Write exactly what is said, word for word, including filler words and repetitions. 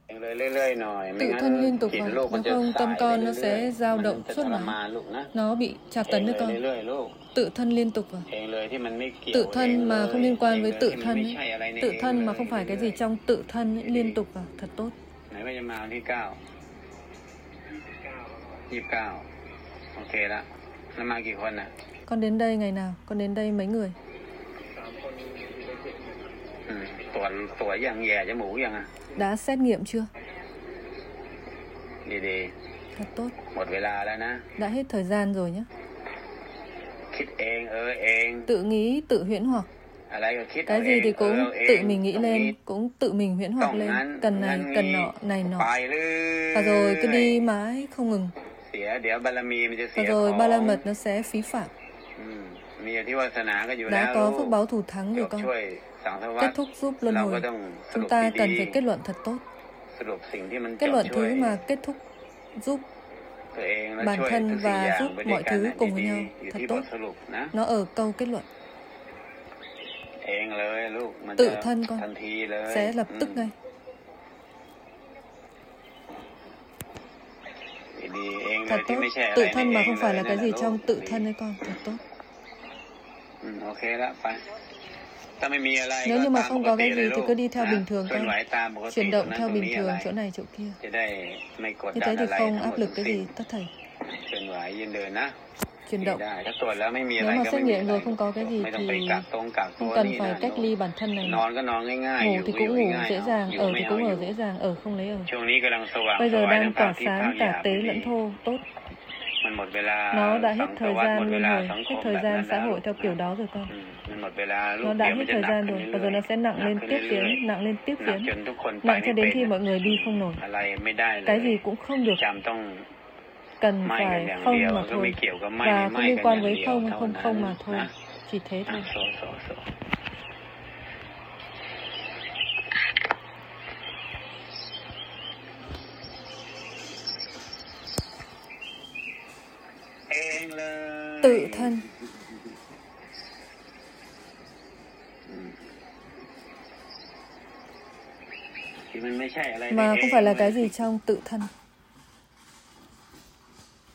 Tự thân liên tục vào, nếu không tâm con nó sẽ dao động suốt ngày, nó bị tra tấn đấy con. Tự thân liên tục vào. Tự thân mà không liên quan với tự thân ấy. Tự thân mà không phải cái gì trong tự thân ấy, liên tục vào, thật tốt. Con đến đây ngày nào? Con đến đây mấy người? Đã xét nghiệm chưa? Thật tốt. Đã hết thời gian rồi nhé. Tự nghĩ, tự huyễn hoặc. Cái gì thì cũng tự mình nghĩ lên, cũng tự mình huyễn hoặc lên. Cần này, cần nọ, này nọ. Và rồi cứ đi mãi không ngừng. Và rồi ba la mật nó sẽ phí phạm. Đã có phước báo thù thắng rồi con. Kết thúc giúp luân hồi. Chúng ta cần phải kết luận thật tốt. Kết luận thứ mà kết thúc giúp bản thân và giúp mọi thứ cùng với nhau. Thật tốt. Nó ở câu kết luận. Tự thân con sẽ lập tức ngay. Thật tốt. Tự thân mà không phải là cái gì trong tự thân ấy con. Thật tốt. Nếu như mà không có cái gì thì cứ đi theo bình thường con. Chuyển động theo bình thường chỗ này chỗ kia. Như thế thì không áp lực cái gì tất thảy. Chuyển động. Nếu mà xét nghiệm rồi không có cái gì thì không cần phải cách ly bản thân này. Ngủ thì cũng ngủ dễ dàng, ở thì cũng ở dễ dàng, ở không lấy ở. Bây giờ đang tỏa sáng cả tế lẫn thô, tốt. Nó đã hết thời gian luân hồi, hết thời gian xã hội theo kiểu đó rồi con. Nó đã hết thời gian rồi, và rồi nó sẽ nặng lên tiếp tiến, nặng lên tiếp tiến, nặng cho đến khi mọi người đi không nổi. Cái gì cũng không được, cần phải không mà thôi, và không liên quan với không, không không mà thôi, chỉ thế thôi. Tự thân. Mà không phải là cái gì trong tự thân.